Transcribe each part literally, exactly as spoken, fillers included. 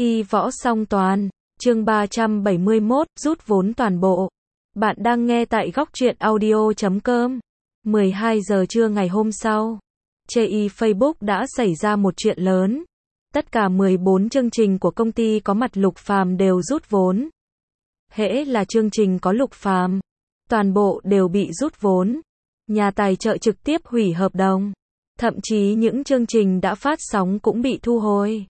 Y võ song toàn, chương ba trăm bảy mươi mốt, rút vốn toàn bộ. Bạn đang nghe tại góc truyện audio chấm com. mười hai giờ trưa ngày hôm sau, trên Y Facebook đã xảy ra một chuyện lớn. Tất cả mười bốn chương trình của công ty có mặt Lục Phàm đều rút vốn. Hễ là chương trình có Lục Phàm, toàn bộ đều bị rút vốn. Nhà tài trợ trực tiếp hủy hợp đồng. Thậm chí những chương trình đã phát sóng cũng bị thu hồi.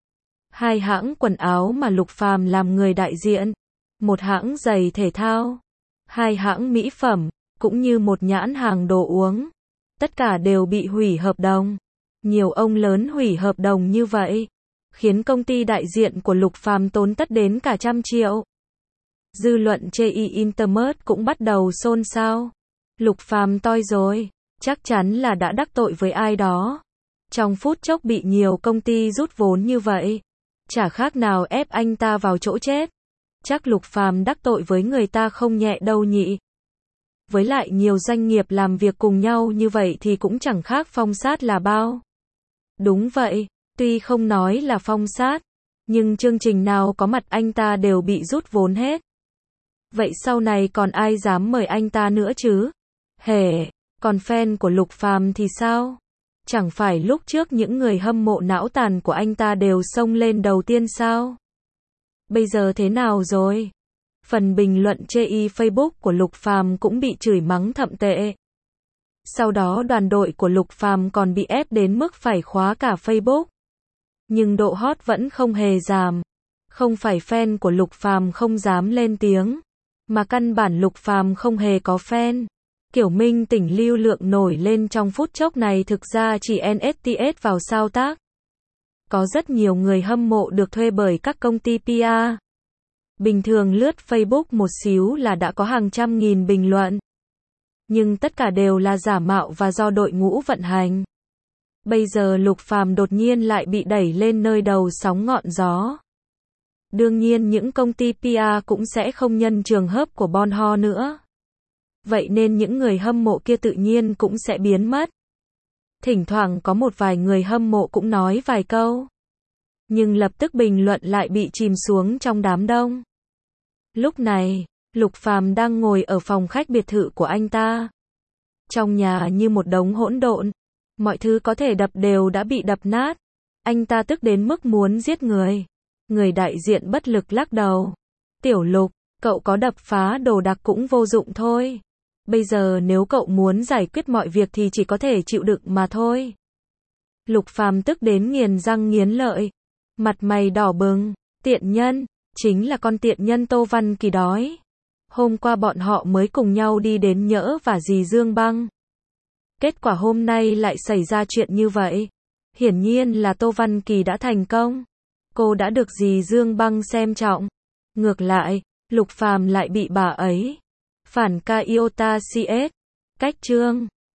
Hai hãng quần áo mà Lục Phàm làm người đại diện, một hãng giày thể thao, hai hãng mỹ phẩm, cũng như một nhãn hàng đồ uống, tất cả đều bị hủy hợp đồng. Nhiều ông lớn hủy hợp đồng như vậy, khiến công ty đại diện của Lục Phàm tốn tất đến cả trăm triệu. Dư luận chê Y Internet cũng bắt đầu xôn xao. Lục Phàm toi rồi, chắc chắn là đã đắc tội với ai đó. Trong phút chốc bị nhiều công ty rút vốn như vậy, chả khác nào ép anh ta vào chỗ chết. Chắc Lục Phàm đắc tội với người ta không nhẹ đâu nhỉ. Với lại nhiều doanh nghiệp làm việc cùng nhau như vậy thì cũng chẳng khác phong sát là bao. Đúng vậy, tuy không nói là phong sát, nhưng chương trình nào có mặt anh ta đều bị rút vốn hết. Vậy sau này còn ai dám mời anh ta nữa chứ? Hề, còn fan của Lục Phàm thì sao? Chẳng phải lúc trước những người hâm mộ não tàn của anh ta đều xông lên đầu tiên sao? Bây giờ thế nào rồi? Phần bình luận chê Y Facebook của Lục Phàm cũng bị chửi mắng thậm tệ. Sau đó đoàn đội của Lục Phàm còn bị ép đến mức phải khóa cả Facebook. Nhưng độ hot vẫn không hề giảm. Không phải fan của Lục Phàm không dám lên tiếng, mà căn bản Lục Phàm không hề có fan. Kiểu minh tỉnh lưu lượng nổi lên trong phút chốc này thực ra chỉ en ét tê vào sao tác. Có rất nhiều người hâm mộ được thuê bởi các công ty pê e. Bình thường lướt Facebook một xíu là đã có hàng trăm nghìn bình luận. Nhưng tất cả đều là giả mạo và do đội ngũ vận hành. Bây giờ Lục Phàm đột nhiên lại bị đẩy lên nơi đầu sóng ngọn gió. Đương nhiên những công ty pê e cũng sẽ không nhân trường hợp của Bon Ho nữa. Vậy nên những người hâm mộ kia tự nhiên cũng sẽ biến mất. Thỉnh thoảng có một vài người hâm mộ cũng nói vài câu, nhưng lập tức bình luận lại bị chìm xuống trong đám đông. Lúc này, Lục Phàm đang ngồi ở phòng khách biệt thự của anh ta. Trong nhà như một đống hỗn độn, mọi thứ có thể đập đều đã bị đập nát. Anh ta tức đến mức muốn giết người. Người đại diện bất lực lắc đầu. Tiểu Lục, cậu có đập phá đồ đạc cũng vô dụng thôi. Bây giờ nếu cậu muốn giải quyết mọi việc thì chỉ có thể chịu đựng mà thôi. Lục Phàm tức đến nghiến răng nghiến lợi. Mặt mày đỏ bừng. Tiện nhân, chính là con tiện nhân Tô Văn Kỳ đói. Hôm qua bọn họ mới cùng nhau đi đến Nhỡ và dì Dương Băng. Kết quả hôm nay lại xảy ra chuyện như vậy. Hiển nhiên là Tô Văn Kỳ đã thành công. Cô đã được dì Dương Băng xem trọng. Ngược lại, Lục Phàm lại bị bà ấy phản ca iota cs. Cách chương